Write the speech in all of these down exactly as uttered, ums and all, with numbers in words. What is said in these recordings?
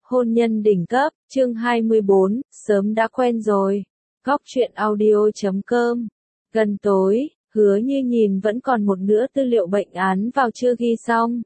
Hôn nhân đỉnh cấp, chương hai mươi bốn, sớm đã quen rồi. Góc truyện audio chấm com. Gần tối, Hứa Như nhìn vẫn còn một nửa tư liệu bệnh án vào chưa ghi xong.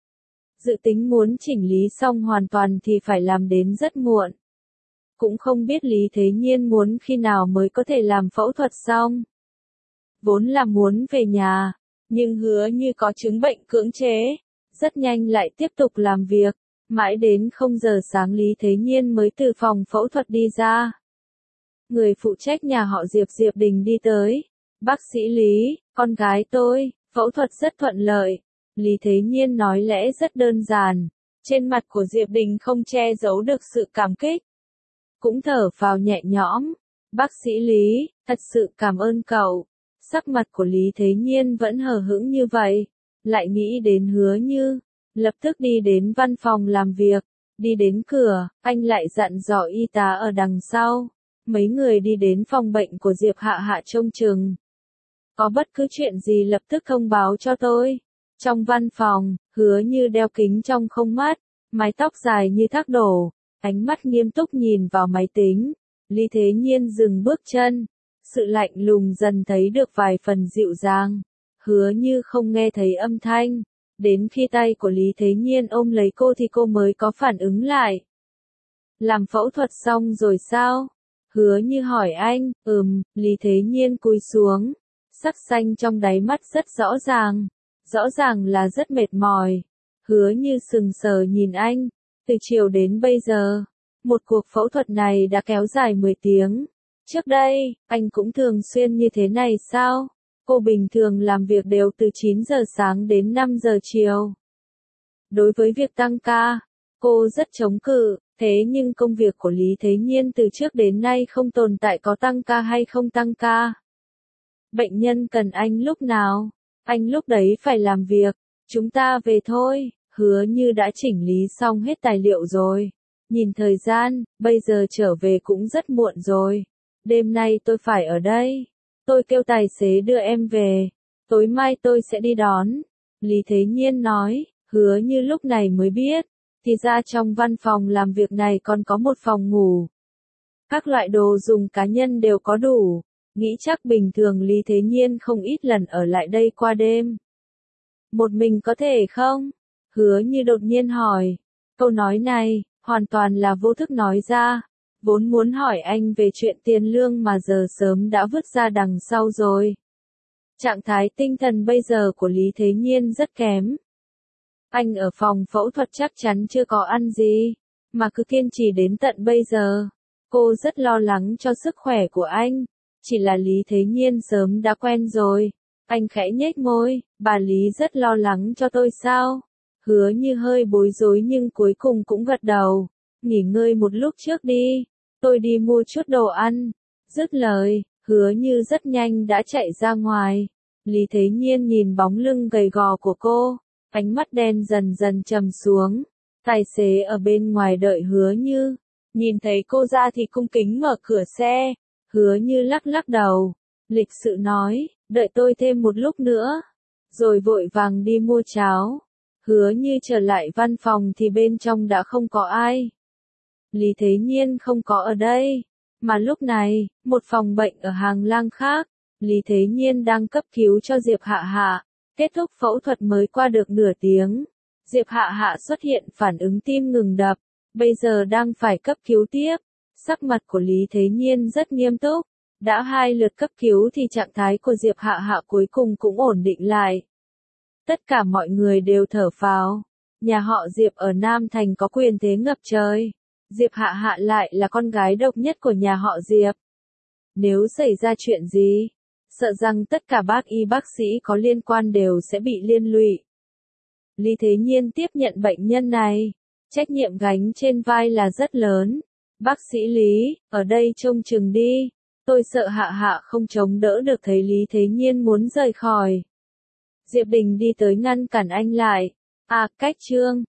Dự tính muốn chỉnh lý xong hoàn toàn thì phải làm đến rất muộn. Cũng không biết Lý Thế Nhiên muốn khi nào mới có thể làm phẫu thuật xong. Vốn là muốn về nhà, nhưng Hứa Như có chứng bệnh cưỡng chế, rất nhanh lại tiếp tục làm việc. Mãi đến không giờ sáng Lý Thế Nhiên mới từ phòng phẫu thuật đi ra. Người phụ trách nhà họ Diệp Diệp Đình đi tới. Bác sĩ Lý, con gái tôi, phẫu thuật rất thuận lợi. Lý Thế Nhiên nói lẽ rất đơn giản. Trên mặt của Diệp Đình không che giấu được sự cảm kích. Cũng thở phào nhẹ nhõm. Bác sĩ Lý, thật sự cảm ơn cậu. Sắc mặt của Lý Thế Nhiên vẫn hờ hững như vậy. Lại nghĩ đến Hứa Như. Lập tức đi đến văn phòng làm việc, đi đến cửa, anh lại dặn dò y tá ở đằng sau. Mấy người đi đến phòng bệnh của Diệp Hạ Hạ trông chừng. Có bất cứ chuyện gì lập tức thông báo cho tôi. Trong văn phòng, Hứa Như đeo kính trong không mắt, mái tóc dài như thác đổ, ánh mắt nghiêm túc nhìn vào máy tính. Lý Thế Nhiên dừng bước chân, sự lạnh lùng dần thấy được vài phần dịu dàng. Hứa Như không nghe thấy âm thanh. Đến khi tay của Lý Thế Nhiên ôm lấy cô thì cô mới có phản ứng lại. Làm phẫu thuật xong rồi sao? Hứa Như hỏi anh. Ừm, Lý Thế Nhiên cúi xuống. Sắc xanh trong đáy mắt rất rõ ràng. Rõ ràng là rất mệt mỏi. Hứa Như sừng sờ nhìn anh. Từ chiều đến bây giờ, một cuộc phẫu thuật này đã kéo dài mười tiếng. Trước đây, anh cũng thường xuyên như thế này sao? Cô bình thường làm việc đều từ chín giờ sáng đến năm giờ chiều. Đối với việc tăng ca, cô rất chống cự, thế nhưng công việc của Lý Thế Nhiên từ trước đến nay không tồn tại có tăng ca hay không tăng ca. Bệnh nhân cần anh lúc nào, anh lúc đấy phải làm việc, chúng ta về thôi. Hứa Như đã chỉnh lý xong hết tài liệu rồi. Nhìn thời gian, bây giờ trở về cũng rất muộn rồi. Đêm nay tôi phải ở đây. Tôi kêu tài xế đưa em về. Tối mai tôi sẽ đi đón. Lý Thế Nhiên nói. Hứa Như lúc này mới biết. Thì ra trong văn phòng làm việc này còn có một phòng ngủ. Các loại đồ dùng cá nhân đều có đủ. Nghĩ chắc bình thường Lý Thế Nhiên không ít lần ở lại đây qua đêm. Một mình có thể không? Hứa Như đột nhiên hỏi. Câu nói này, hoàn toàn là vô thức nói ra. Vốn muốn hỏi anh về chuyện tiền lương mà giờ sớm đã vứt ra đằng sau rồi. Trạng thái tinh thần bây giờ của Lý Thế Nhiên rất kém. Anh ở phòng phẫu thuật chắc chắn chưa có ăn gì, mà cứ kiên trì đến tận bây giờ. Cô rất lo lắng cho sức khỏe của anh. Chỉ là Lý Thế Nhiên sớm đã quen rồi. Anh khẽ nhếch môi, bà Lý rất lo lắng cho tôi sao? Hứa Như hơi bối rối nhưng cuối cùng cũng gật đầu. Nghỉ ngơi một lúc trước đi. Tôi đi mua chút đồ ăn. Dứt lời, Hứa Như rất nhanh đã chạy ra ngoài. Lý Thế Nhiên nhìn bóng lưng gầy gò của cô. Ánh mắt đen dần dần trầm xuống. Tài xế ở bên ngoài đợi Hứa Như. Nhìn thấy cô ra thì cung kính mở cửa xe. Hứa Như lắc lắc đầu. Lịch sự nói, đợi tôi thêm một lúc nữa. Rồi vội vàng đi mua cháo. Hứa Như trở lại văn phòng thì bên trong đã không có ai. Lý Thế Nhiên không có ở đây. Mà lúc này, một phòng bệnh ở hàng lang khác, Lý Thế Nhiên đang cấp cứu cho Diệp Hạ Hạ. Kết thúc phẫu thuật mới qua được nửa tiếng. Diệp Hạ Hạ xuất hiện phản ứng tim ngừng đập. Bây giờ đang phải cấp cứu tiếp. Sắc mặt của Lý Thế Nhiên rất nghiêm túc. Đã hai lượt cấp cứu thì trạng thái của Diệp Hạ Hạ cuối cùng cũng ổn định lại. Tất cả mọi người đều thở phào. Nhà họ Diệp ở Nam Thành có quyền thế ngập trời. Diệp Hạ Hạ lại là con gái độc nhất của nhà họ Diệp. Nếu xảy ra chuyện gì, sợ rằng tất cả bác y bác sĩ có liên quan đều sẽ bị liên lụy. Lý Thế Nhiên tiếp nhận bệnh nhân này. Trách nhiệm gánh trên vai là rất lớn. Bác sĩ Lý, ở đây trông chừng đi. Tôi sợ Hạ Hạ không chống đỡ được thấy Lý Thế Nhiên muốn rời khỏi. Diệp Đình đi tới ngăn cản anh lại. À, cách trương,